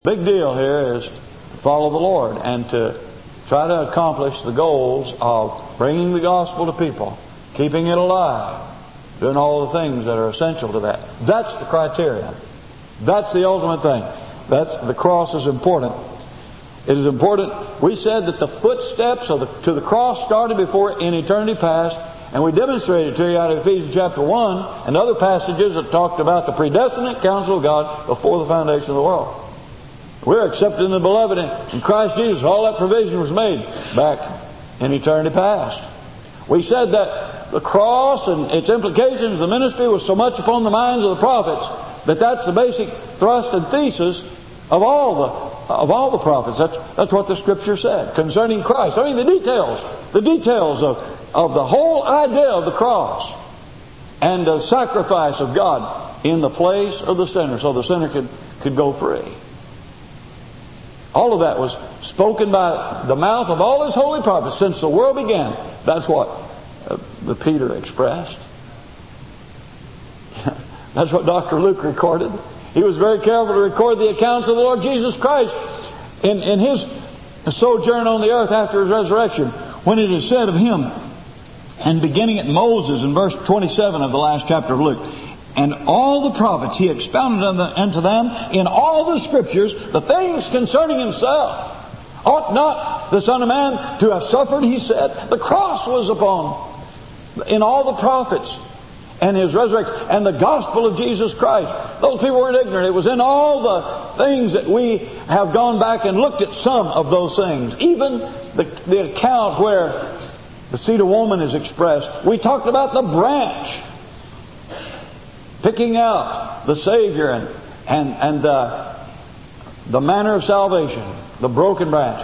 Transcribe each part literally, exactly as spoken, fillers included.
Big deal here is to follow the Lord and to try to accomplish the goals of bringing the gospel to people, keeping it alive, doing all the things that are essential to that. That's the criteria. That's the ultimate thing. That's, the cross is important. It is important. We said that the footsteps of the, to the cross started before in eternity past, and we demonstrated to you out of Ephesians chapter one and other passages that talked about the predestinate counsel of God before the foundation of the world. We're accepted in the beloved in Christ Jesus. All that provision was made back in eternity past. We said that the cross and its implications, the ministry, was so much upon the minds of the prophets that that's the basic thrust and thesis of all the of all the prophets. That's that's what the Scripture said concerning Christ. I mean, the details, the details of of the whole idea of the cross and the sacrifice of God in the place of the sinner, so the sinner could could go free. All of that was spoken by the mouth of all His holy prophets since the world began. That's what uh, the Peter expressed. That's what Doctor Luke recorded. He was very careful to record the accounts of the Lord Jesus Christ in, in His sojourn on the earth after His resurrection, when it is said of Him, and beginning at Moses in verse twenty-seven of the last chapter of Luke, and all the prophets He expounded unto them in all the Scriptures the things concerning Himself. Ought not the Son of Man to have suffered, He said. The cross was upon in all the prophets and His resurrection and the gospel of Jesus Christ. Those people weren't ignorant. It was in all the things that we have gone back and looked at some of those things. Even the, the account where the seed of woman is expressed. We talked about the branch picking out the Savior and and, and the, the manner of salvation, the broken branch.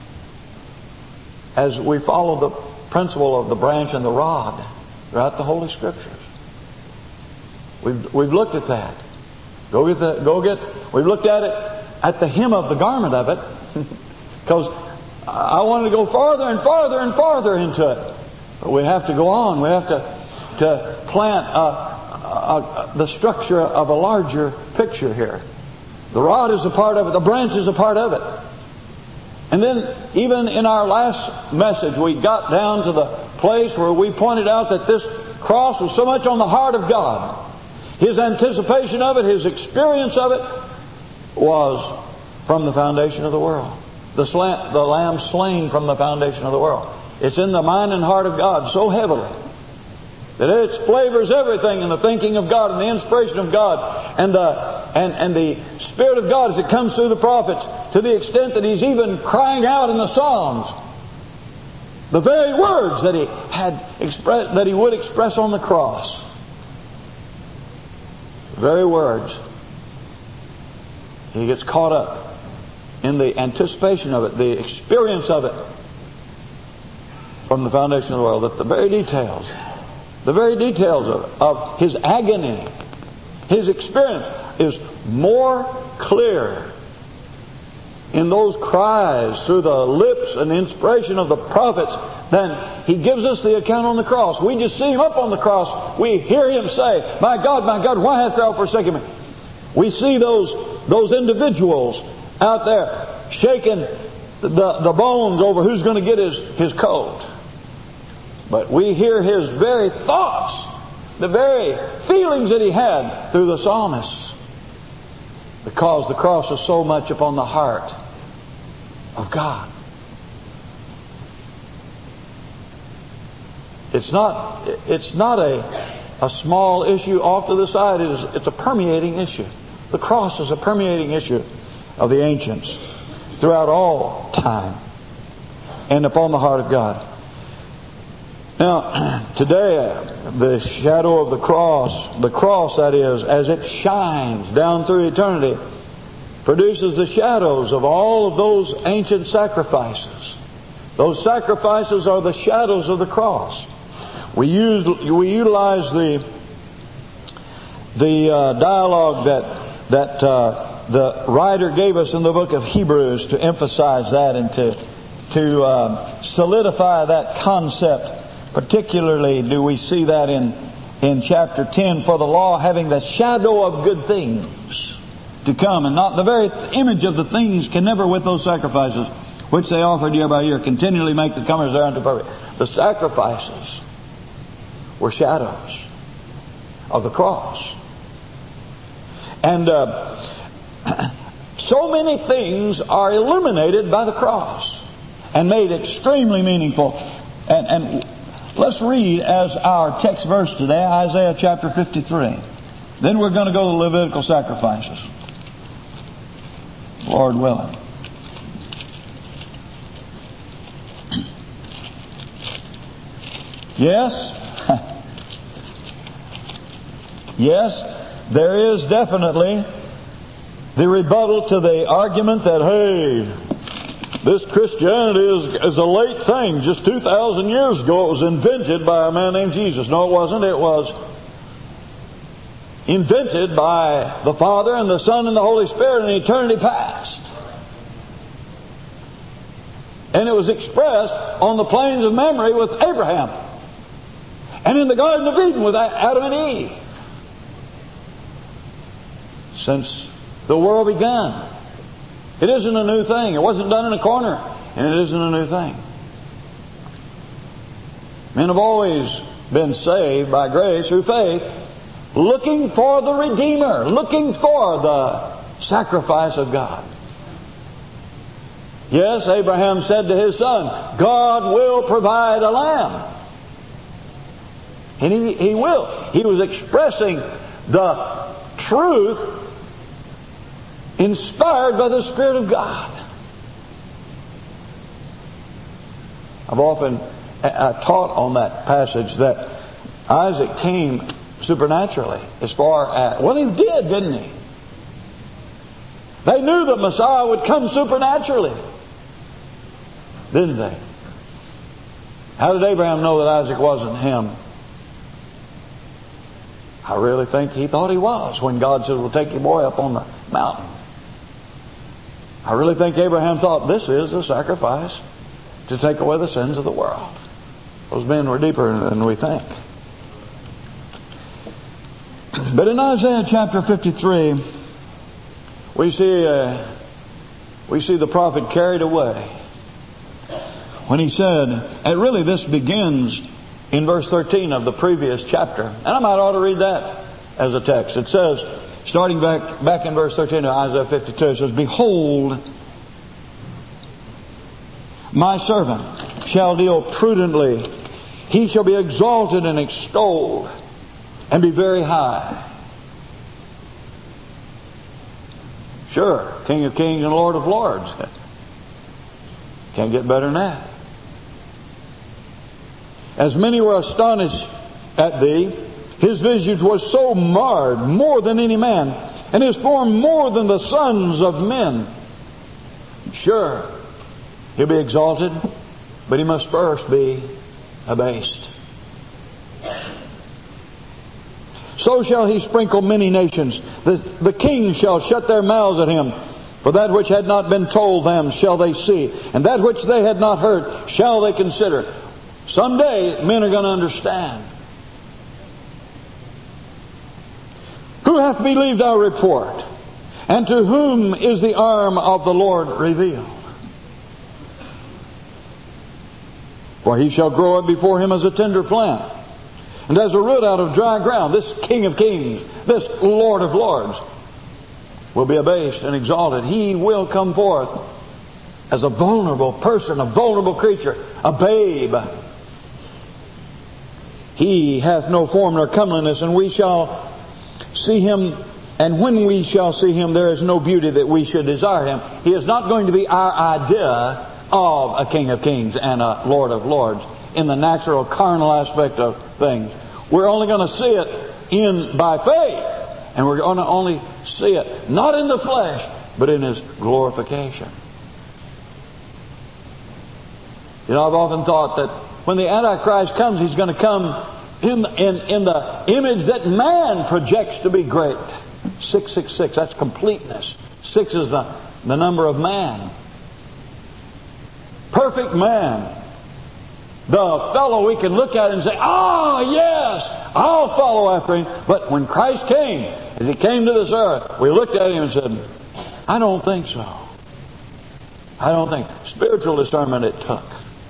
As we follow the principle of the branch and the rod throughout the Holy Scriptures. We've, we've looked at that. Go get the, go get, we've looked at it at the hem of the garment of it. Because I wanted to go farther and farther and farther into it. But we have to go on. We have to, to plant a Uh, the structure of a larger picture here. The rod is a part of it. The branch is a part of it. And then even in our last message we got down to the place where we pointed out that this cross was so much on the heart of God. His anticipation of it, His experience of it was from the foundation of the world. The, slant, the lamb slain from the foundation of the world. It's in the mind and heart of God so heavily that it flavors everything in the thinking of God and the inspiration of God and the and, and the Spirit of God as it comes through the prophets, to the extent that He's even crying out in the Psalms the very words that He had expressed, that He would express on the cross. The very words. He gets caught up in the anticipation of it, the experience of it from the foundation of the world, that the very details The very details of, of His agony, His experience, is more clear in those cries through the lips and inspiration of the prophets than He gives us the account on the cross. We just see Him up on the cross. We hear Him say, "My God, my God, why hast Thou forsaken me?" We see those those individuals out there shaking the, the bones over who's going to get his, his coat. But we hear His very thoughts, the very feelings that He had through the psalmists. Because the cross is so much upon the heart of God. It's not, it's not a, a small issue off to the side. It is, it's a permeating issue. The cross is a permeating issue of the ancients throughout all time and upon the heart of God. Now, today, the shadow of the cross, the cross that is, as it shines down through eternity, produces the shadows of all of those ancient sacrifices. Those sacrifices are the shadows of the cross. We use, we utilize the the uh, dialogue that that uh, the writer gave us in the book of Hebrews to emphasize that and to to uh, solidify that concept. Particularly do we see that in, in chapter ten, for the law having the shadow of good things to come, and not the very image of the things can never with those sacrifices which they offered year by year continually make the comers thereunto perfect. The sacrifices were shadows of the cross. And uh, so many things are illuminated by the cross and made extremely meaningful. And, and let's read as our text verse today, Isaiah chapter fifty-three. Then we're going to go to the Levitical sacrifices, Lord willing. Yes, yes, there is definitely the rebuttal to the argument that, hey, this Christianity is, is a late thing. Just two thousand years ago it was invented by a man named Jesus. No, it wasn't. It was invented by the Father and the Son and the Holy Spirit in eternity past. And it was expressed on the plains of memory with Abraham. And in the Garden of Eden with Adam and Eve. Since the world began. It isn't a new thing. It wasn't done in a corner. And it isn't a new thing. Men have always been saved by grace through faith, looking for the Redeemer, looking for the sacrifice of God. Yes, Abraham said to his son, God will provide a lamb. And he, he will. He was expressing the truth inspired by the Spirit of God. I've often I taught on that passage that Isaac came supernaturally as far as, well, he did, didn't he? They knew that Messiah would come supernaturally, didn't they? How did Abraham know that Isaac wasn't him? I really think he thought he was when God said, well, take your boy up on the mountain. I really think Abraham thought this is the sacrifice to take away the sins of the world. Those men were deeper than we think. But in Isaiah chapter fifty-three, we see uh, we see the prophet carried away when he said, and really this begins in verse thirteen of the previous chapter. And I might ought to read that as a text. It says, starting back back in verse thirteen of Isaiah fifty-two, it says, behold, my servant shall deal prudently. He shall be exalted and extolled and be very high. Sure, King of kings and Lord of lords. Can't get better than that. As many were astonished at thee, his visage was so marred more than any man, and his form more than the sons of men. Sure, he'll be exalted, but he must first be abased. So shall he sprinkle many nations. The, the kings shall shut their mouths at him. For that which had not been told them shall they see, and that which they had not heard shall they consider. Someday men are going to understand. Who hath believed our report? And to whom is the arm of the Lord revealed? For he shall grow up before him as a tender plant, and as a root out of dry ground. This King of kings, this Lord of lords, will be abased and exalted. He will come forth as a vulnerable person, a vulnerable creature, a babe. He hath no form nor comeliness, and we shall see him, and when we shall see him, there is no beauty that we should desire him. He is not going to be our idea of a King of kings and a Lord of lords in the natural carnal aspect of things. We're only going to see it in by faith, and we're going to only see it not in the flesh, but in his glorification. You know, I've often thought that when the Antichrist comes, he's going to come in, in, in the image that man projects to be great. six six six, that's completeness. Six is the, the number of man. Perfect man. The fellow we can look at and say, ah, yes, I'll follow after him. But when Christ came, as he came to this earth, we looked at him and said, I don't think so. I don't think. Spiritual discernment it took.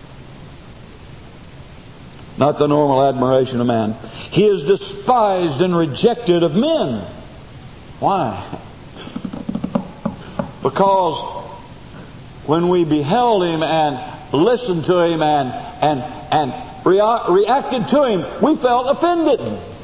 Not the normal admiration of man. He is despised and rejected of men. Why? Because when we beheld him and listened to him and and and rea- reacted to him, we felt offended.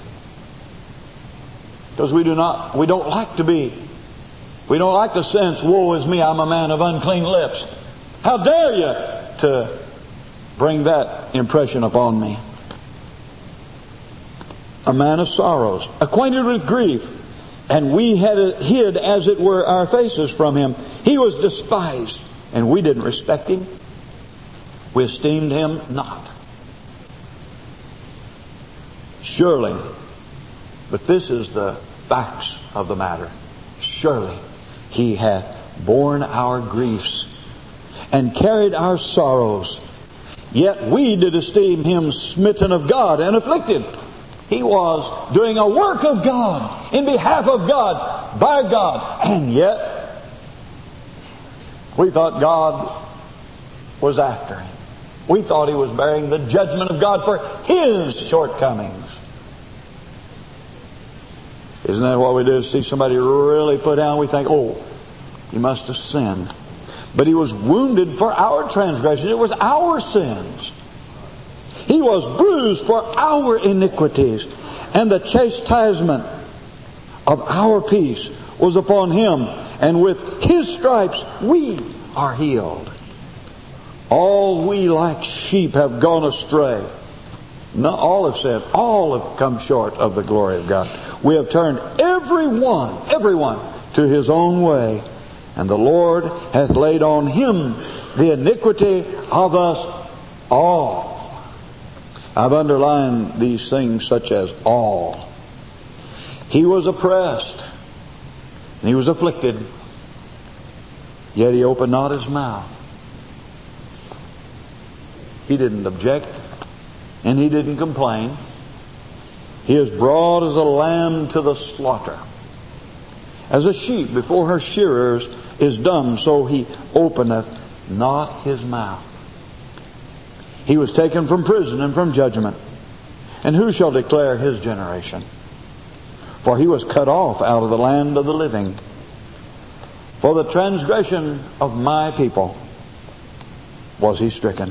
Because we do not, we don't like to be, we don't like to sense, woe is me, I'm a man of unclean lips. How dare you to bring that impression upon me? A man of sorrows, acquainted with grief, and we had hid, as it were, our faces from him. He was despised, and we didn't respect him. We esteemed him not. Surely, but this is the facts of the matter, surely he hath borne our griefs and carried our sorrows. Yet we did esteem him smitten of God and afflicted. He was doing a work of God, in behalf of God, by God. And yet, we thought God was after him. We thought he was bearing the judgment of God for his shortcomings. Isn't that what we do? See somebody really put down, we think, oh, he must have sinned. But he was wounded for our transgressions. It was our sins. He was bruised for our iniquities, and the chastisement of our peace was upon him, and with his stripes we are healed. All we like sheep have gone astray. Not all have said, all have come short of the glory of God. We have turned everyone, everyone to his own way, and the Lord hath laid on him the iniquity of us all. I've underlined these things such as all. He was oppressed, and he was afflicted, yet he opened not his mouth. He didn't object, and he didn't complain. He is brought as a lamb to the slaughter. As a sheep before her shearers is dumb, so he openeth not his mouth. He was taken from prison and from judgment. And who shall declare his generation? For he was cut off out of the land of the living. For the transgression of my people was he stricken.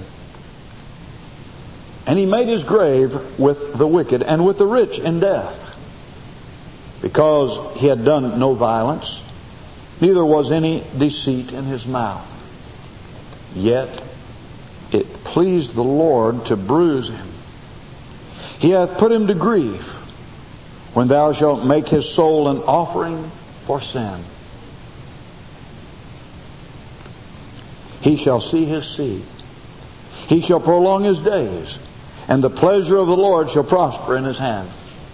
And he made his grave with the wicked and with the rich in death, because he had done no violence, neither was any deceit in his mouth. Yet it pleased the Lord to bruise him. He hath put him to grief, when thou shalt make his soul an offering for sin. He shall see his seed. He shall prolong his days, and the pleasure of the Lord shall prosper in his hand.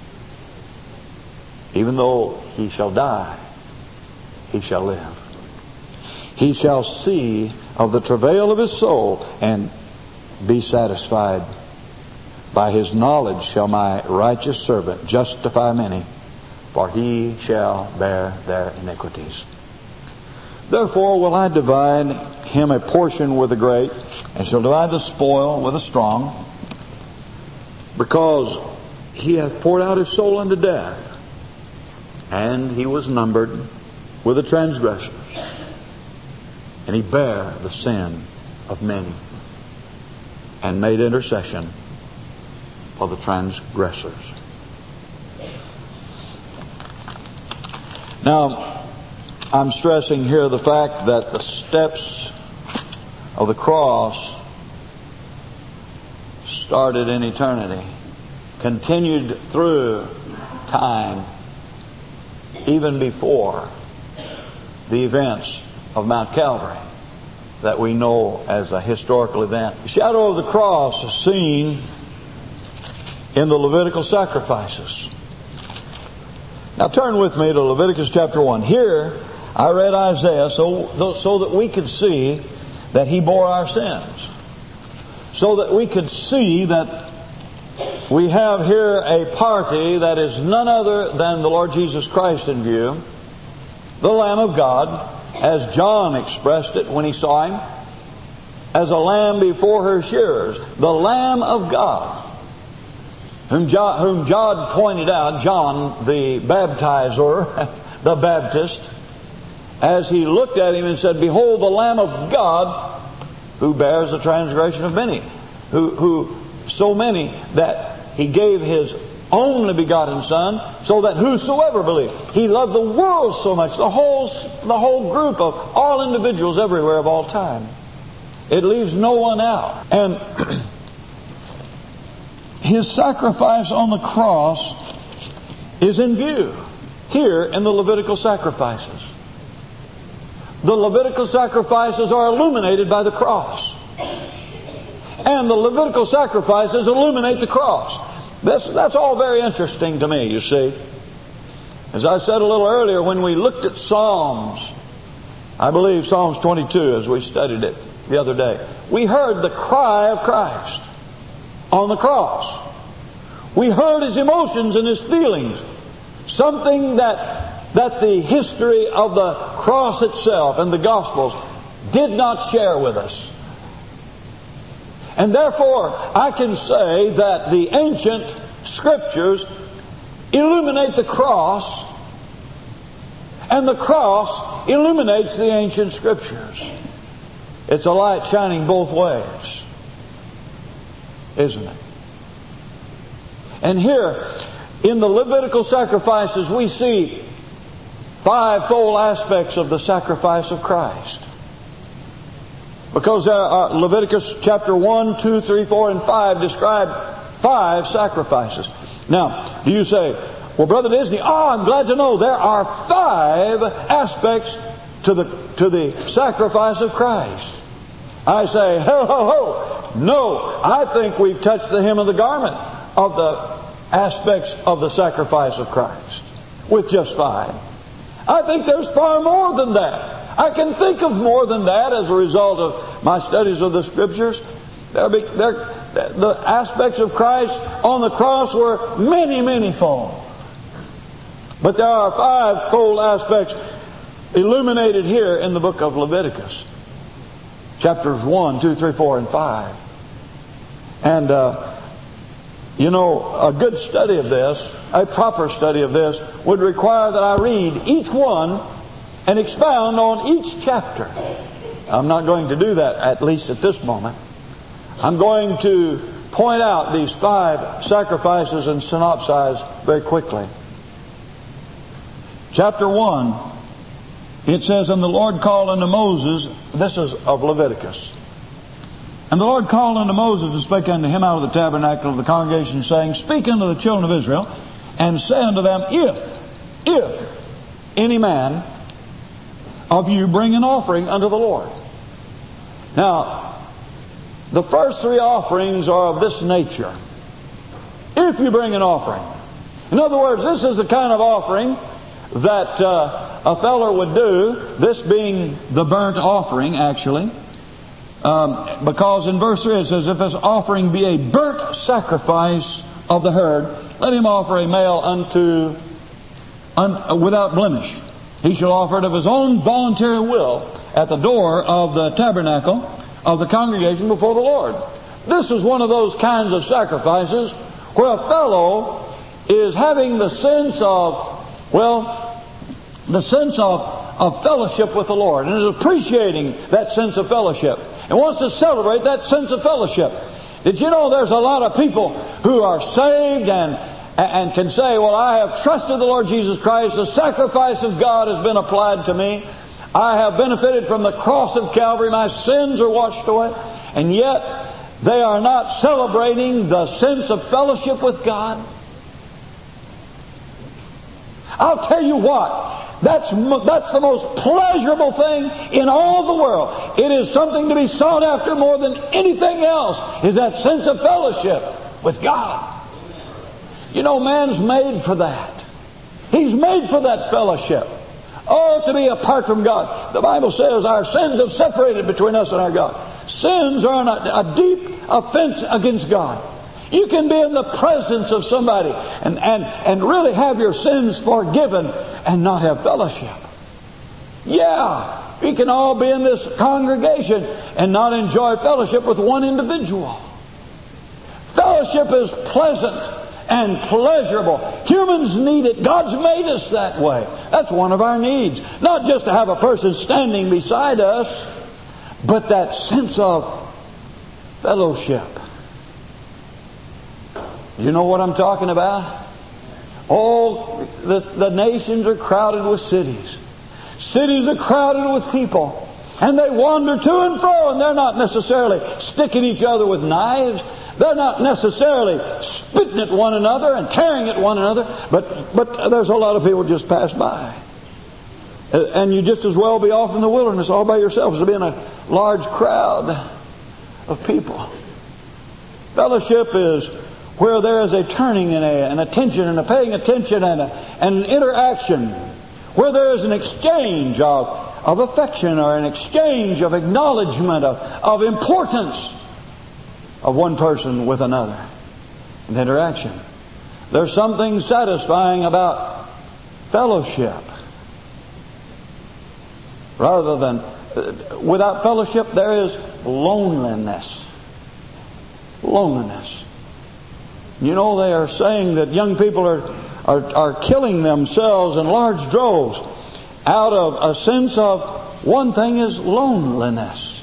Even though he shall die, he shall live. He shall see of the travail of his soul and be satisfied. By his knowledge shall my righteous servant justify many, for he shall bear their iniquities. Therefore will I divide him a portion with the great, and shall divide the spoil with the strong, because he hath poured out his soul unto death, and he was numbered with the transgressors, and he bare the sin of many, and made intercession for the transgressors. Now, I'm stressing here the fact that the steps of the cross started in eternity, continued through time, even before the events of Mount Calvary that we know as a historical event. The shadow of the cross is seen in the Levitical sacrifices. Now turn with me to Leviticus chapter one. Here I read Isaiah so, so that we could see that he bore our sins. so that we could see that we have here a party that is none other than the Lord Jesus Christ in view, the Lamb of God, as John expressed it when he saw Him, as a lamb before her shearers, the Lamb of God, whom John, whom John pointed out, John the baptizer, the Baptist, as he looked at Him and said, "Behold the Lamb of God, who bears the transgression of many," who, who so many that He gave His only begotten Son, so that whosoever believed. He loved the world so much, the whole, the whole group of all individuals everywhere of all time. It leaves no one out. And His sacrifice on the cross is in view here in the Levitical sacrifices. The Levitical sacrifices are illuminated by the cross. And the Levitical sacrifices illuminate the cross. This, that's all very interesting to me, you see. As I said a little earlier, when we looked at Psalms, I believe Psalms twenty-two, as we studied it the other day, we heard the cry of Christ on the cross. We heard His emotions and His feelings, something that, that the history of the cross itself and the Gospels did not share with us. And therefore, I can say that the ancient Scriptures illuminate the cross, and the cross illuminates the ancient Scriptures. It's a light shining both ways, isn't it? And here, in the Levitical sacrifices, we see fivefold aspects of the sacrifice of Christ. Because there are, Leviticus chapter one, two, three, four, and five describe five sacrifices. Now, do you say, "Well, Brother Disney, oh, I'm glad to know there are five aspects to the, to the sacrifice of Christ." I say, ho, ho, ho. No, I think we've touched the hem of the garment of the aspects of the sacrifice of Christ with just five. I think there's far more than that. I can think of more than that as a result of my studies of the Scriptures. There, there, the aspects of Christ on the cross were many, many fold. But there are five-fold aspects illuminated here in the book of Leviticus. Chapters one, two, three, four, and five. And, uh, you know, a good study of this, a proper study of this, would require that I read each one and expound on each chapter. I'm not going to do that, at least at this moment. I'm going to point out these five sacrifices and synopsize very quickly. Chapter one, it says, "And the Lord called unto Moses," this is of Leviticus, "And the Lord called unto Moses and spake unto him out of the tabernacle of the congregation, saying, Speak unto the children of Israel, and say unto them, If, if any man of you bring an offering unto the Lord." Now, the first three offerings are of this nature. If you bring an offering. In other words, this is the kind of offering that uh, a fellow would do, this being the burnt offering, actually. Um, because in verse three it says, "If his offering be a burnt sacrifice of the herd, let him offer a male unto un, without blemish. He shall offer it of his own voluntary will at the door of the tabernacle of the congregation before the Lord." This is one of those kinds of sacrifices where a fellow is having the sense of, well, the sense of, of fellowship with the Lord, and is appreciating that sense of fellowship, and wants to celebrate that sense of fellowship. Did you know there's a lot of people who are saved and and can say, "Well, I have trusted the Lord Jesus Christ. The sacrifice of God has been applied to me. I have benefited from the cross of Calvary. My sins are washed away." And yet, they are not celebrating the sense of fellowship with God. I'll tell you what. That's, that's the most pleasurable thing in all the world. It is something to be sought after more than anything else, is that sense of fellowship with God. You know, man's made for that. He's made for that fellowship. Oh, to be apart from God. The Bible says our sins have separated between us and our God. Sins are a, a deep, offense against God. You can be in the presence of somebody and, and, and really have your sins forgiven and not have fellowship. Yeah, we can all be in this congregation and not enjoy fellowship with one individual. Fellowship is pleasant and pleasurable. Humans need it. God's made us that way. That's one of our needs. Not just to have a person standing beside us, but that sense of fellowship. You know what I'm talking about? Oh, the, the nations are crowded with cities. Cities are crowded with people. And they wander to and fro, and they're not necessarily sticking each other with knives. They're not necessarily spitting at one another and tearing at one another. But, but there's a lot of people just pass by. And you just as well be off in the wilderness all by yourself as to be in a large crowd of people. Fellowship is where there is a turning and a, an attention and a paying attention and, a, and an interaction. Where there is an exchange of, of affection or an exchange of acknowledgement of, of importance of one person with another. An interaction. There's something satisfying about fellowship. Rather than, uh, without fellowship there is loneliness. Loneliness. You know, they are saying that young people are, are, are killing themselves in large droves out of a sense of one thing is loneliness.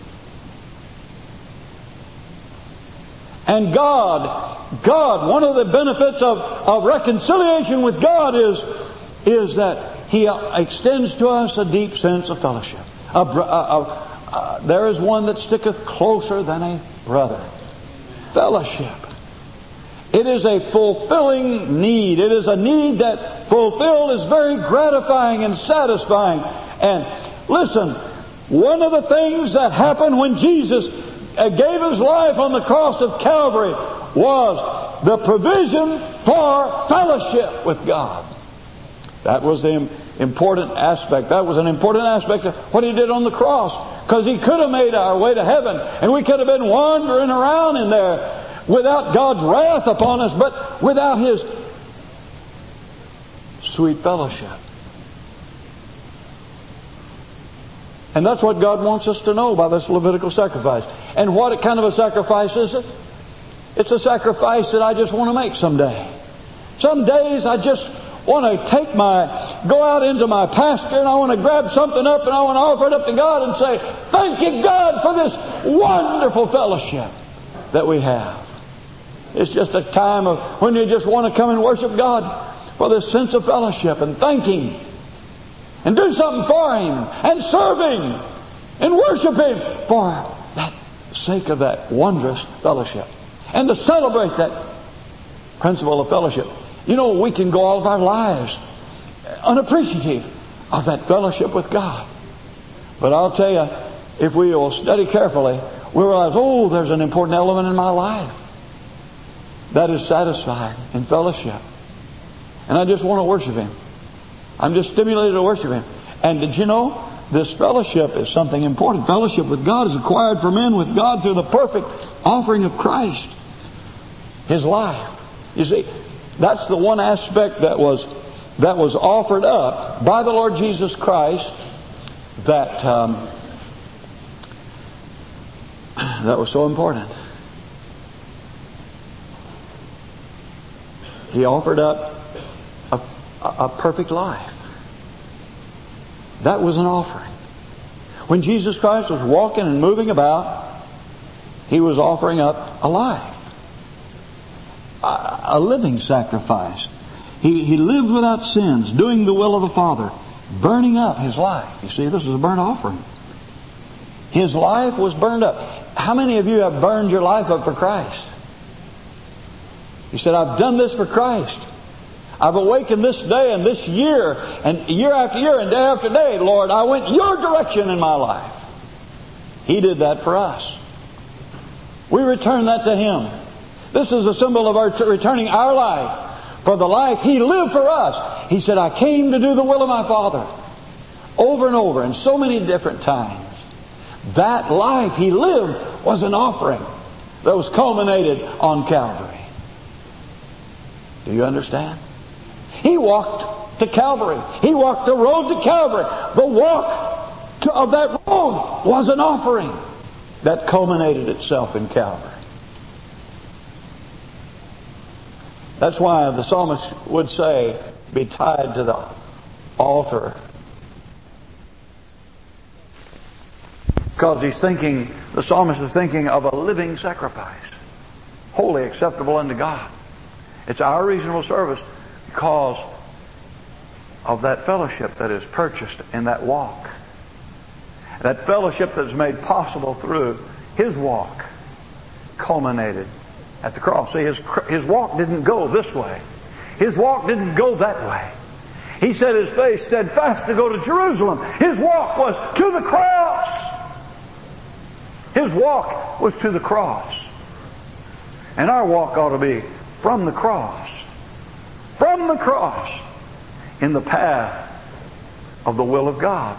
And God, God, one of the benefits of, of reconciliation with God is, is that He extends to us a deep sense of fellowship. A, a, a, a, there is one that sticketh closer than a brother. Fellowship. It is a fulfilling need. It is a need that fulfilled is very gratifying and satisfying. And listen, one of the things that happened when Jesus gave His life on the cross of Calvary was the provision for fellowship with God. That was the important aspect. That was an important aspect of what He did on the cross. Because He could have made our way to heaven and we could have been wandering around in there without God's wrath upon us, but without His sweet fellowship. And that's what God wants us to know by this Levitical sacrifice. And what kind of a sacrifice is it? It's a sacrifice that I just want to make someday. Some days I just want to take my, go out into my pasture and I want to grab something up and I want to offer it up to God and say, thank you, God, for this wonderful fellowship that we have. It's just a time of when you just want to come and worship God for this sense of fellowship and thank Him and do something for Him and serve Him and worship Him for that sake of that wondrous fellowship and to celebrate that principle of fellowship. You know, we can go all of our lives unappreciative of that fellowship with God. But I'll tell you, if we will study carefully, we'll realize, oh, there's an important element in my life that is satisfied in fellowship. And I just want to worship Him. I'm just stimulated to worship Him. And did you know, this fellowship is something important. Fellowship with God is acquired for men with God through the perfect offering of Christ. His life. You see, that's the one aspect that was that was offered up by the Lord Jesus Christ that um, that was so important. He offered up a, a perfect life. That was an offering. When Jesus Christ was walking and moving about, He was offering up a life. A, a living sacrifice. He, he lived without sins, doing the will of the Father, burning up His life. You see, this is a burnt offering. His life was burned up. How many of you have burned your life up for Christ? You said, I've done this for Christ. I've awakened this day and this year and year after year and day after day. Lord, I went your direction in my life. He did that for us. We return that to Him. This is a symbol of our t- returning our life for the life He lived for us. He said, I came to do the will of my Father. Over and over and so many different times. That life He lived was an offering. that was culminated on Calvary. Do you understand? He walked to Calvary. He walked the road to Calvary. The walk to, of that road was an offering that culminated itself in Calvary. That's why the psalmist would say, be tied to the altar. Because he's thinking, the psalmist is thinking of a living sacrifice, wholly acceptable unto God. It's our reasonable service because of that fellowship that is purchased in that walk. That fellowship that's made possible through His walk culminated at the cross. See, His, his walk didn't go this way. His walk didn't go that way. He set His face steadfast to go to Jerusalem. His walk was to the cross. His walk was to the cross. And our walk ought to be from the cross. From the cross. In the path of the will of God.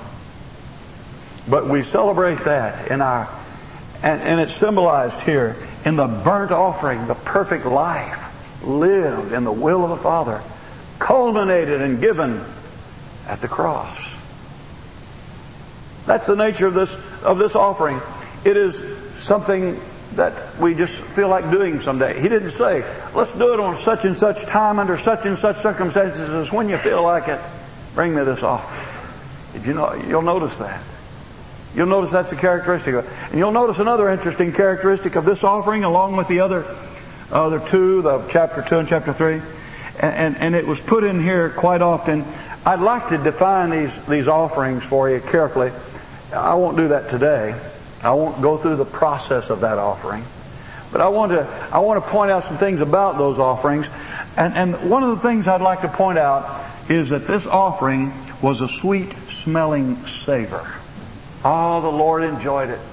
But we celebrate that in our, and, and it's symbolized here in the burnt offering, the perfect life lived in the will of the Father, culminated and given at the cross. That's the nature of this of this offering. It is something that we just feel like doing someday. He didn't say, let's do it on such and such time under such and such circumstances as when you feel like it, bring me this offering. Did you know? You'll notice that. You'll notice that's a characteristic of it. And you'll notice another interesting characteristic of this offering along with the other other two, the chapter two and chapter three. And, and, and it was put in here quite often. I'd like to define these, these offerings for you carefully. I won't do that today. I won't go through the process of that offering. But I want to I want to point out some things about those offerings. And, and one of the things I'd like to point out is that this offering was a sweet smelling savor. Oh, the Lord enjoyed it.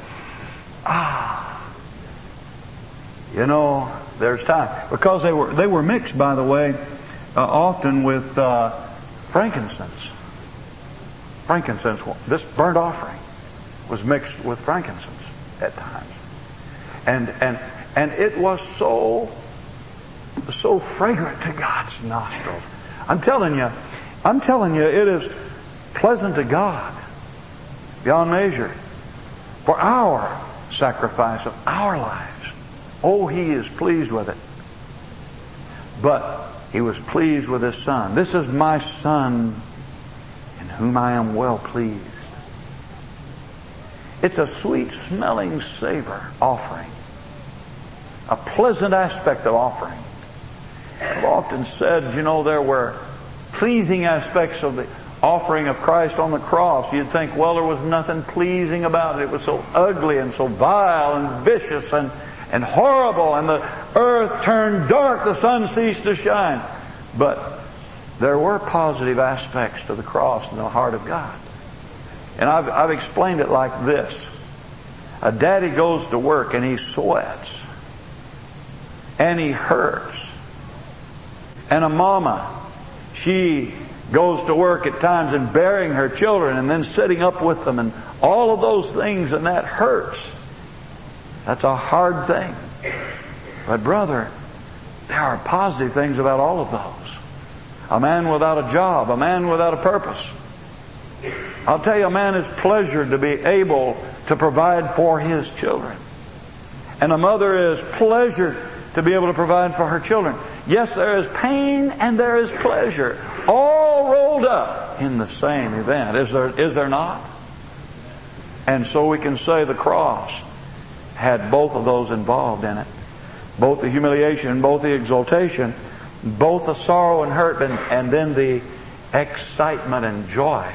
Ah. You know, there's time. Because they were they were mixed, by the way, uh, often with uh, frankincense. Frankincense, this burnt offering was mixed with frankincense at times. And and and it was so so fragrant to God's nostrils. I'm telling you, I'm telling you, it is pleasant to God beyond measure for our sacrifice of our lives. Oh, He is pleased with it. But He was pleased with His Son. This is my Son in whom I am well pleased. It's a sweet smelling savor offering. A pleasant aspect of offering. I've often said, you know, there were pleasing aspects of the offering of Christ on the cross. You'd think, well, there was nothing pleasing about it. It was so ugly and so vile and vicious and, and horrible. And the earth turned dark. The sun ceased to shine. But there were positive aspects to the cross in the heart of God. And I've, I've explained it like this. A daddy goes to work and he sweats. And he hurts. And a mama, she goes to work at times and bearing her children and then sitting up with them and all of those things, and that hurts. That's a hard thing. But brother, there are positive things about all of those. A man without a job, a man without a purpose. I'll tell you, a man is pleasured to be able to provide for his children. And a mother is pleasured to be able to provide for her children. Yes, there is pain and there is pleasure, all rolled up in the same event. Is there, is there not? And so we can say the cross had both of those involved in it. Both the humiliation, both the exaltation, both the sorrow and hurt, and, and then the excitement and joy.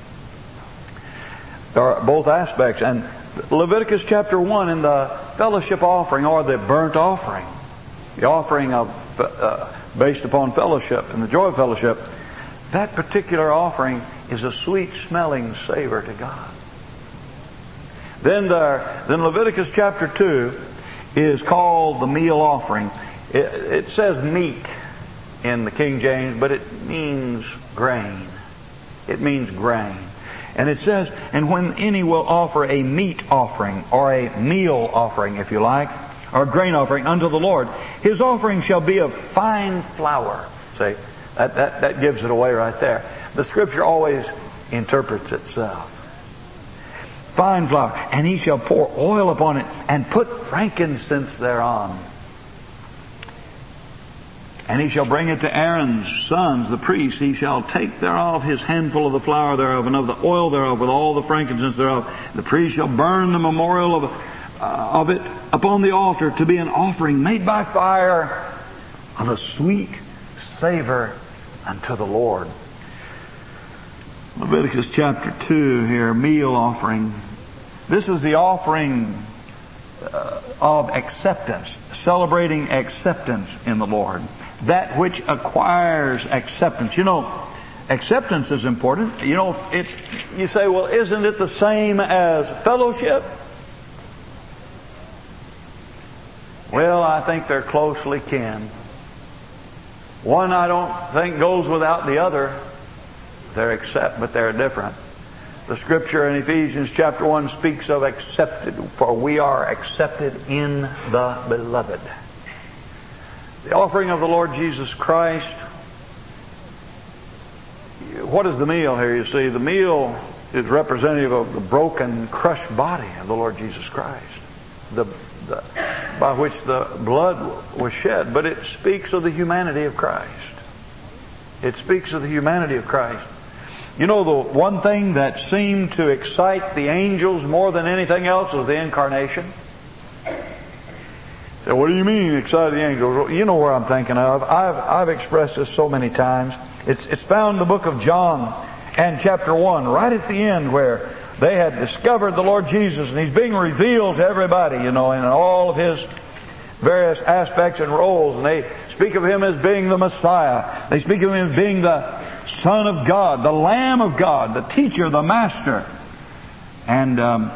There are both aspects. And Leviticus chapter one in the fellowship offering, or the burnt offering, the offering of uh, based upon fellowship and the joy of fellowship, that particular offering is a sweet smelling savor to God. Then there, then Leviticus chapter two is called the meal offering. It, it says meat in the King James, but it means grain. It means grain. And it says, and when any will offer a meat offering, or a meal offering, if you like, or grain offering unto the Lord. His offering shall be of fine flour. See, that, that, that gives it away right there. The Scripture always interprets itself. Fine flour. And he shall pour oil upon it and put frankincense thereon. And he shall bring it to Aaron's sons, the priests. He shall take thereof his handful of the flour thereof, and of the oil thereof, with all the frankincense thereof. The priest shall burn the memorial of, uh, of it upon the altar, to be an offering made by fire, of a sweet savor unto the Lord. Leviticus chapter two here, meal offering. This is the offering uh, of acceptance, celebrating acceptance in the Lord. That which acquires acceptance. You know, acceptance is important. You know, it, you say, well, isn't it the same as fellowship? Well, I think they're closely kin. One I don't think goes without the other. They're accept, but they're different. The Scripture in Ephesians chapter one speaks of accepted, for we are accepted in the Beloved. The offering of the Lord Jesus Christ. What is the meal here? You see, the meal is representative of the broken, crushed body of the Lord Jesus Christ, the, the, by which the blood was shed. But it speaks of the humanity of Christ. It speaks of the humanity of Christ. You know, the one thing that seemed to excite the angels more than anything else was the incarnation. So what do you mean, excited the angels? You know where I'm thinking of. I've I've expressed this so many times. It's it's found in the book of John and chapter one, right at the end, where they had discovered the Lord Jesus, and He's being revealed to everybody, you know, in all of His various aspects and roles. And they speak of Him as being the Messiah. They speak of Him as being the Son of God, the Lamb of God, the teacher, the master. And um,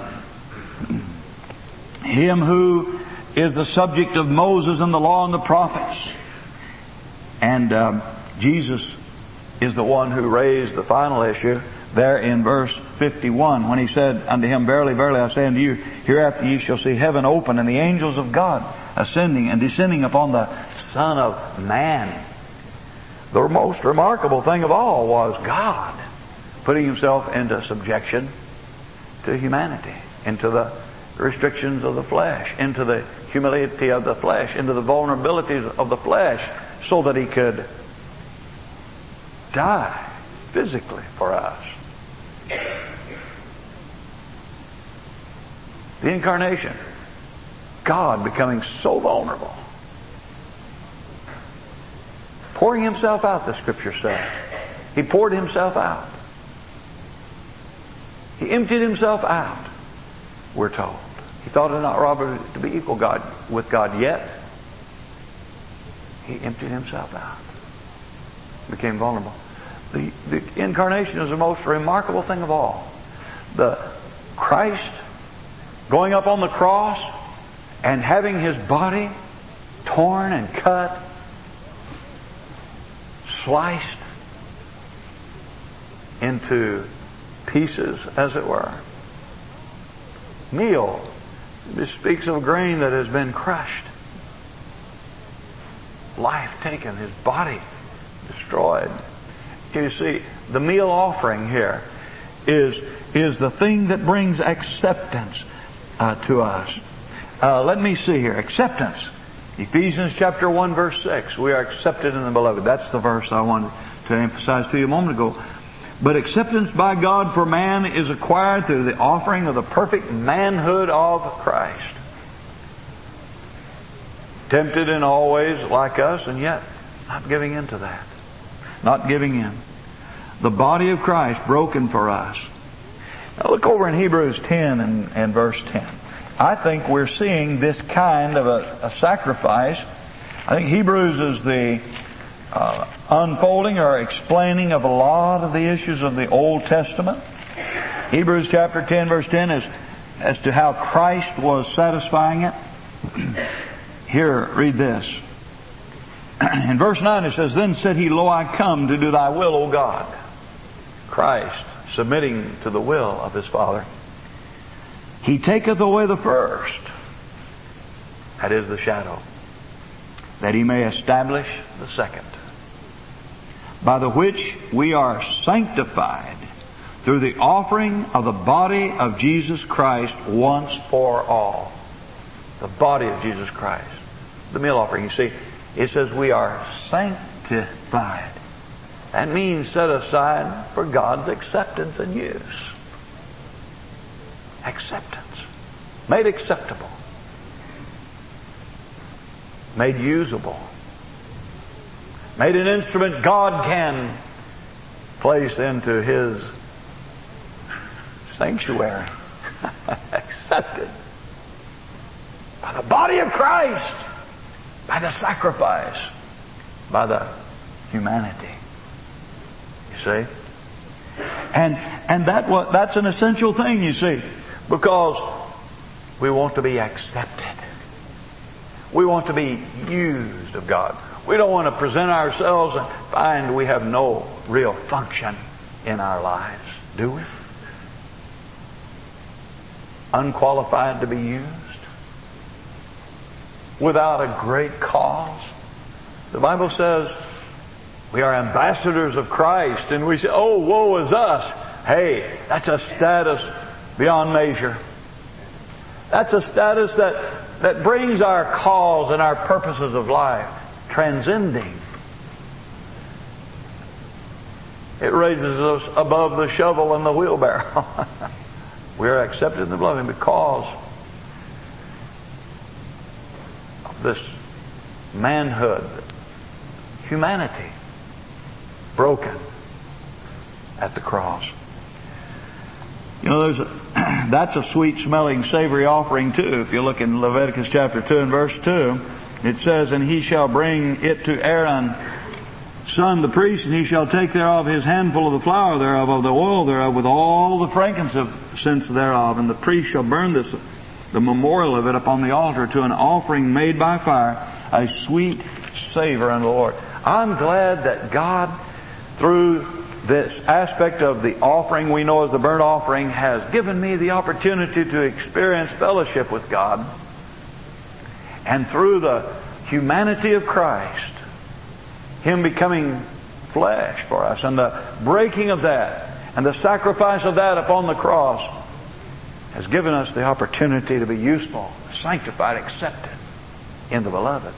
Him who is the subject of Moses and the law and the prophets. And um, Jesus is the one who raised the final issue there in verse fifty-one, when He said unto him, Verily, verily, I say unto you, hereafter ye shall see heaven open, and the angels of God ascending and descending upon the Son of Man. The most remarkable thing of all was God putting Himself into subjection to humanity, into the restrictions of the flesh, into the humility of the flesh, into the vulnerabilities of the flesh, so that He could die physically for us. The incarnation, God becoming so vulnerable, pouring Himself out, the Scripture says. He poured Himself out. He emptied Himself out, we're told. He thought it not robbery to be equal God with God, yet He emptied Himself out. Became vulnerable. The, the incarnation is the most remarkable thing of all. The Christ going up on the cross and having His body torn and cut, sliced into pieces, as it were. Meal. It speaks of grain that has been crushed. Life taken, His body destroyed. You see, the meal offering here is, is the thing that brings acceptance uh, to us. Uh, let me see here. Acceptance. Ephesians chapter one verse six. We are accepted in the Beloved. That's the verse I wanted to emphasize to you a moment ago. But acceptance by God for man is acquired through the offering of the perfect manhood of Christ. Tempted in all ways like us, and yet not giving in to that. Not giving in. The body of Christ broken for us. Now look over in Hebrews ten and, and verse ten. I think we're seeing this kind of a, a sacrifice. I think Hebrews is the uh, unfolding or explaining of a lot of the issues of the Old Testament. Hebrews chapter ten verse ten is as to how Christ was satisfying it. Here, read this. In verse nine it says, Then said He, Lo, I come to do Thy will, O God. Christ submitting to the will of His Father. He taketh away the first, That is the shadow. That He may establish the second. By the which we are sanctified through the offering of the body of Jesus Christ once for all. The body of Jesus Christ. The meal offering. You see, it says we are sanctified. That means set aside for God's acceptance and use. Acceptance. Made acceptable. Made usable. Made an instrument God can place into His sanctuary. Accepted. By the body of Christ. By the sacrifice. By the humanity. You see? And and that what that's an essential thing, you see. Because we want to be accepted. We want to be used of God. We don't want to present ourselves and find we have no real function in our lives, do we? Unqualified to be used? Without a great cause? The Bible says we are ambassadors of Christ, and we say, oh, woe is us. Hey, that's a status beyond measure. That's a status that, that brings our cause and our purposes of life transcending. It raises us above the shovel and the wheelbarrow. We are accepted in the beloved because of this manhood, humanity, broken at the cross. You know, there's a, that's a sweet smelling savory offering too. If you look in Leviticus chapter two and verse two, it says, and he shall bring it to Aaron, son the priest, and he shall take thereof his handful of the flour thereof, of the oil thereof, with all the frankincense thereof, and the priest shall burn this, the memorial of it, upon the altar to an offering made by fire, a sweet savor unto the Lord. I'm glad that God, through this aspect of the offering we know as the burnt offering, has given me the opportunity to experience fellowship with God. And through the humanity of Christ, Him becoming flesh for us, and the breaking of that, and the sacrifice of that upon the cross, has given us the opportunity to be useful, sanctified, accepted in the beloved.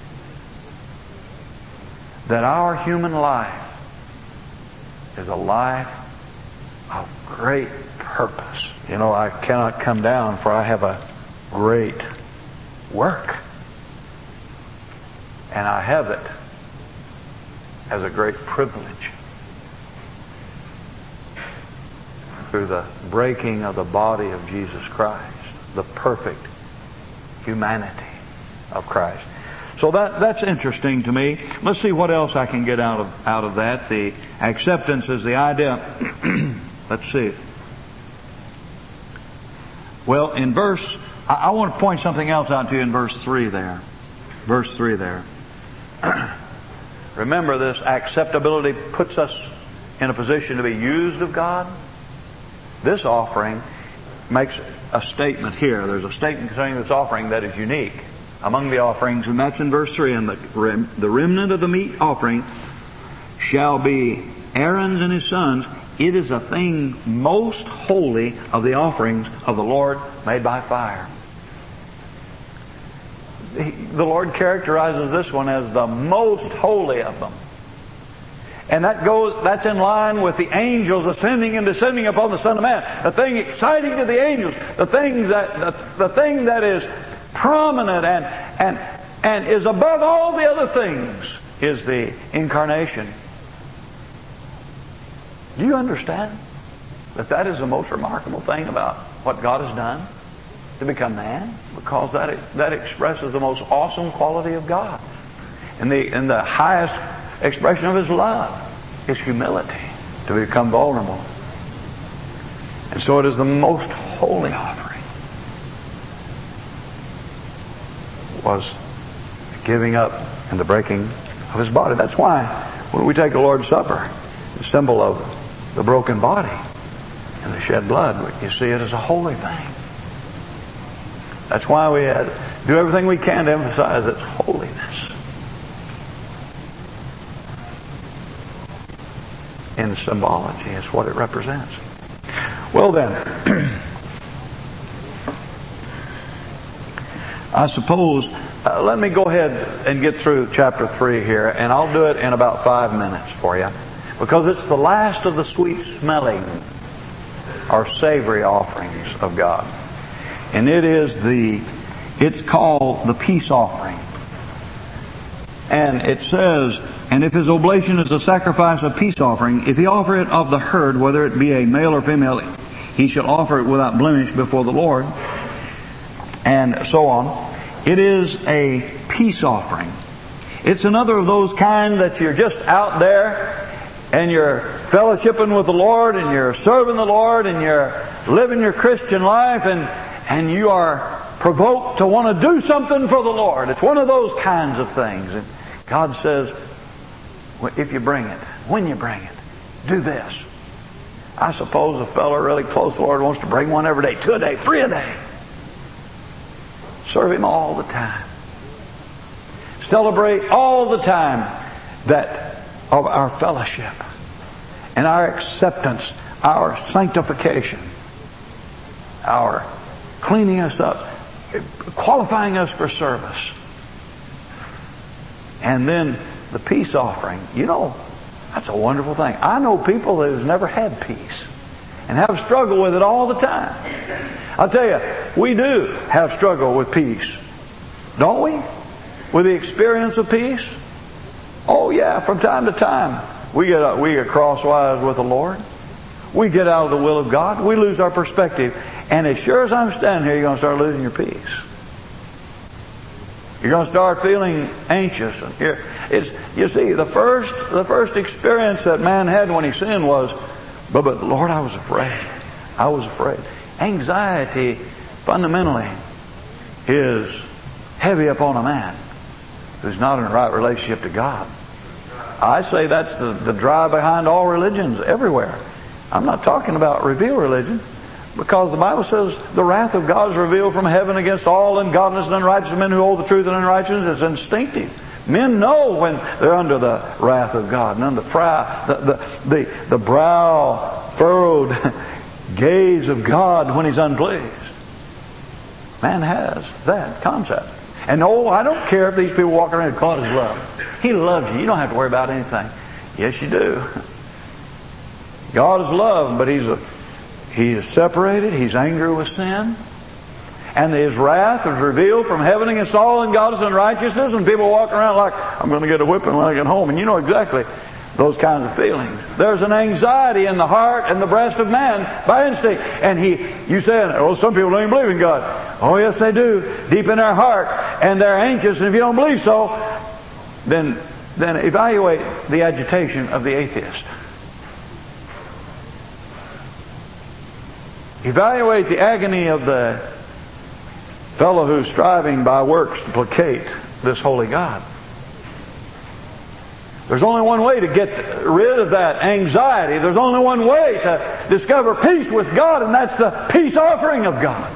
That our human life is a life of great purpose. You know, I cannot come down, for I have a great work. And I have it as a great privilege. Through the breaking of the body of Jesus Christ, the perfect humanity of Christ. So that that's interesting to me. Let's see what else I can get out of out of that. The acceptance is the idea. Let's see. Well, in verse, I, I want to point something else out to you in verse three there. Verse three there. Remember, this acceptability puts us in a position to be used of God. This offering makes a statement here. There's a statement concerning this offering that is unique among the offerings, and that's in verse three. And the, rem, the remnant of the meat offering shall be Aaron's and his sons. It is a thing most holy of the offerings of the Lord made by fire. The Lord characterizes this one as the most holy of them. And that goes, that's in line with the angels ascending and descending upon the Son of Man. The thing exciting to the angels, the things that the, the thing that is prominent and and and is above all the other things is the incarnation. Do you understand that that is the most remarkable thing about what God has done? To become man? Because that that expresses the most awesome quality of God. And the and the highest expression of His love is humility, to become vulnerable. And so it is the most holy offering. Was giving up and the breaking of His body. That's why when we take the Lord's Supper, the symbol of the broken body and the shed blood, you see it as a holy thing. That's why we had do everything we can to emphasize its holiness in symbology. Is what it represents. Well then, I suppose, uh, let me go ahead and get through chapter three here, and I'll do it in about five minutes for you, because it's the last of the sweet smelling or savory offerings of God. And it is the, it's called the peace offering. And it says, and if his oblation is a sacrifice of peace offering, if he offer it of the herd, whether it be a male or female, he shall offer it without blemish before the Lord, and so on. It is a peace offering. It's another of those kind that you're just out there and you're fellowshipping with the Lord and you're serving the Lord and you're living your Christian life, and, and you are provoked to want to do something for the Lord. It's one of those kinds of things. And God says, well, if you bring it, when you bring it, do this. I suppose a fellow really close to the Lord wants to bring one every day, two a day, three a day. Serve Him all the time. Celebrate all the time that of our fellowship and our acceptance, our sanctification, our cleaning us up, qualifying us for service. And then the peace offering. You know, that's a wonderful thing. I know people that have never had peace and have struggled with it all the time. I'll tell you, we do have struggle with peace, don't we? With the experience of peace. Oh yeah, from time to time we get we get crosswise with the Lord. We get out of the will of God. We lose our perspective, and as sure as I'm standing here, you're going to start losing your peace. You're going to start feeling anxious. And here, it's you see the first the first experience that man had when he sinned was, but but Lord, I was afraid. I was afraid. Anxiety fundamentally is heavy upon a man who's not in a right relationship to God. I say that's the, the drive behind all religions everywhere. I'm not talking about revealed religion, because the Bible says the wrath of God is revealed from heaven against all ungodliness and unrighteousness, men who hold the truth and unrighteousness. It's instinctive. Men know when they're under the wrath of God and under the, frow, the, the, the, the brow furrowed gaze of God when He's unpleased. Man has that concept. And oh, I don't care if these people walk around and call His love. He loves you. You don't have to worry about anything. Yes, you do. God is love, but He's a, He is separated. He's angry with sin. And His wrath is revealed from heaven against all ungodliness and unrighteousness. And people walk around like, I'm going to get a whipping when I get home. And you know exactly those kinds of feelings. There's an anxiety in the heart and the breast of man by instinct. And he, you say, well, some people don't even believe in God. Oh, yes, they do. Deep in their heart. And they're anxious. And if you don't believe so, then, then evaluate the agitation of the atheist. Evaluate the agony of the fellow who's striving by works to placate this holy God. There's only one way to get rid of that anxiety. There's only one way to discover peace with God, and that's the peace offering of God.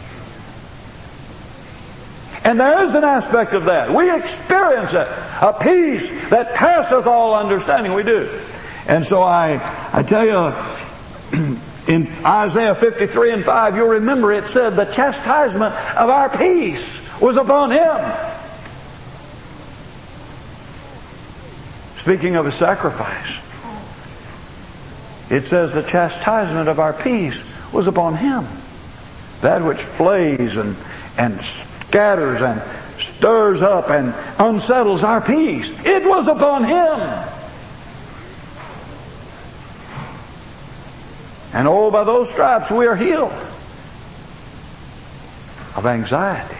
And there is an aspect of that. We experience it. A peace that passeth all understanding. We do. And so I, I tell you, in Isaiah fifty-three and five, you'll remember it said, the chastisement of our peace was upon Him. Speaking of a sacrifice, it says the chastisement of our peace was upon Him. That which flays and, and scatters and stirs up and unsettles our peace, it was upon Him. And oh, by those stripes we are healed of anxiety,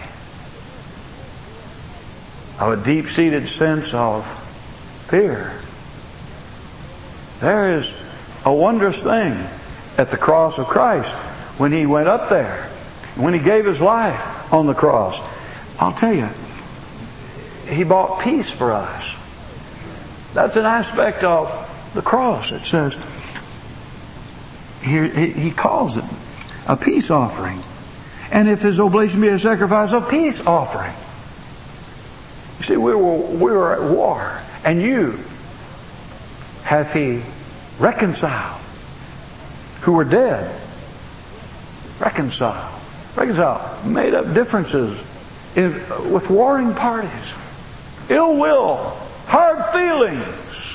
of a deep-seated sense of fear. There is a wondrous thing at the cross of Christ when He went up there, when He gave His life on the cross. I'll tell you, He bought peace for us. That's an aspect of the cross. It says, here he calls it a peace offering. And if his oblation be a sacrifice of peace offering. You see, we were, we were at war. And you hath he reconciled who were dead. Reconciled. Reconciled. Made up differences in, with warring parties. Ill will. Hard feelings.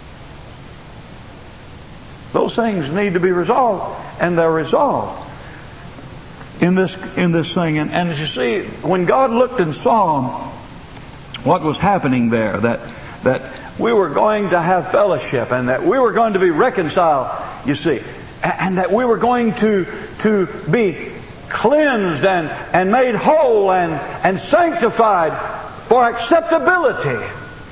Those things need to be resolved. And they're resolved in this in this thing. And, and as you see, when God looked and saw what was happening there, that that we were going to have fellowship and that we were going to be reconciled, you see, and, and that we were going to to be cleansed and, and made whole and, and sanctified for acceptability.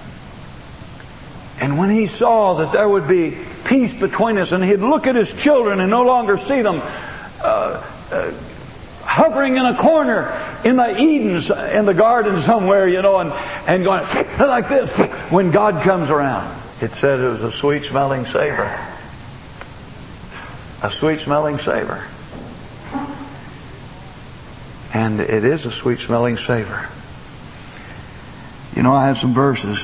And when he saw that there would be peace between us, and he'd look at his children and no longer see them uh, uh, hovering in a corner in the Edens, in the garden somewhere, you know, and, and going like this when God comes around. It said it was a sweet smelling savor. A sweet smelling savor. And it is a sweet smelling savor. You know, I have some verses.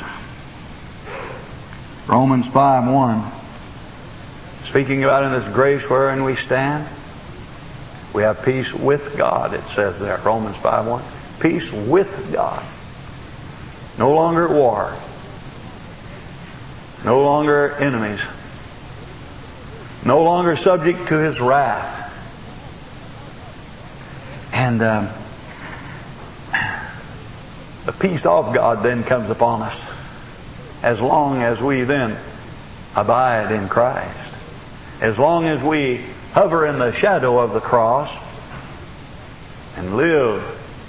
Romans five one. Speaking about in this grace wherein we stand, we have peace with God, it says there, Romans five one. Peace with God. No longer at war. No longer enemies. No longer subject to his wrath. And um, the peace of God then comes upon us as long as we then abide in Christ. As long as we hover in the shadow of the cross and live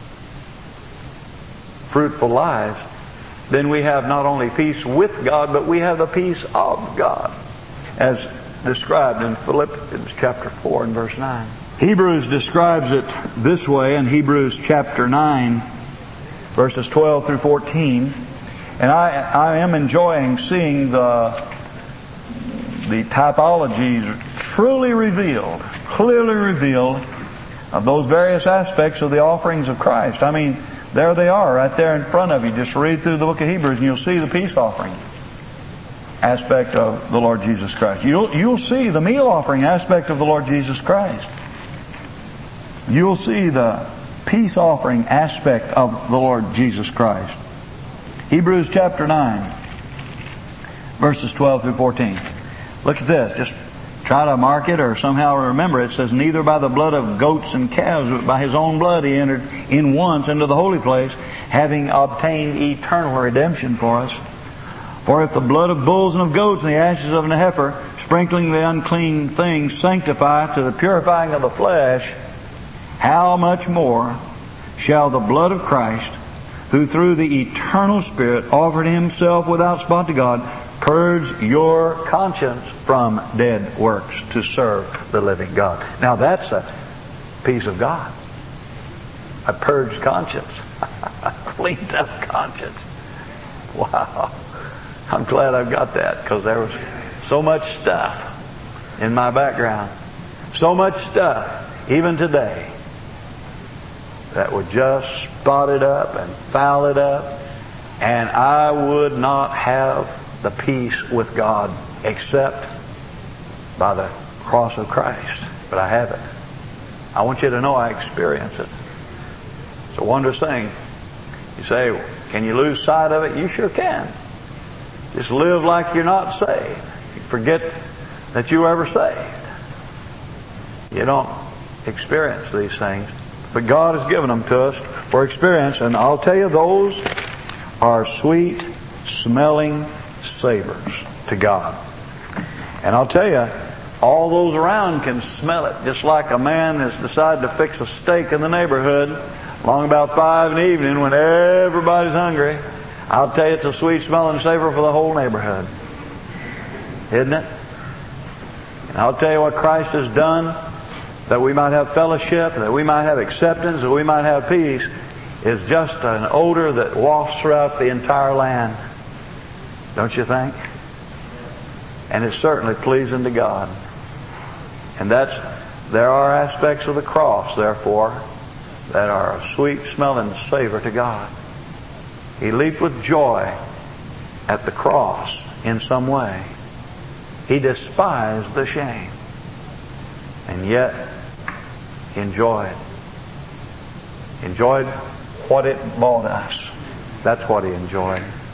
fruitful lives, then we have not only peace with God, but we have the peace of God, as described in Philippians chapter four and verse nine. Hebrews describes it this way in Hebrews chapter nine, verses twelve through fourteen. And I, I am enjoying seeing the, the typologies truly revealed, clearly revealed, of those various aspects of the offerings of Christ. I mean, there they are, right there in front of you. Just read through the book of Hebrews and you'll see the peace offering aspect of the Lord Jesus Christ. You'll, you'll see the meal offering aspect of the Lord Jesus Christ. You'll see the peace offering aspect of the Lord Jesus Christ. Hebrews chapter nine, verses twelve through fourteen. Look at this. Just try to mark it or somehow remember it. It says, neither by the blood of goats and calves, but by his own blood he entered in once into the holy place, having obtained eternal redemption for us. For if the blood of bulls and of goats and the ashes of an heifer, sprinkling the unclean things, sanctify to the purifying of the flesh, how much more shall the blood of Christ, who through the eternal Spirit offered himself without spot to God, purge your conscience from dead works to serve the living God. Now that's a peace of God. A purged conscience. A cleaned up conscience. Wow. I'm glad I've got that, because there was so much stuff in my background. So much stuff, even today, that would just spot it up and foul it up, and I would not have the peace with God except by the cross of Christ. But I have it. I want you to know I experience it. It's a wondrous thing. You say, can you lose sight of it? You sure can. Just live like you're not saved. You forget that you were ever saved. You don't experience these things. But God has given them to us for experience. And I'll tell you, those are sweet smelling savors to God. And I'll tell you, all those around can smell it. Just like a man has decided to fix a steak in the neighborhood long about five in the evening when everybody's hungry. I'll tell you, it's a sweet smelling savor for the whole neighborhood. Isn't it? And I'll tell you what Christ has done, that we might have fellowship, that we might have acceptance, that we might have peace, is just an odor that wafts throughout the entire land. Don't you think? And it's certainly pleasing to God. And that's, there are aspects of the cross, therefore, that are a sweet smelling savor to God. He leaped with joy at the cross in some way. He despised the shame, and yet enjoyed. Enjoyed what it bought us. That's what he enjoyed.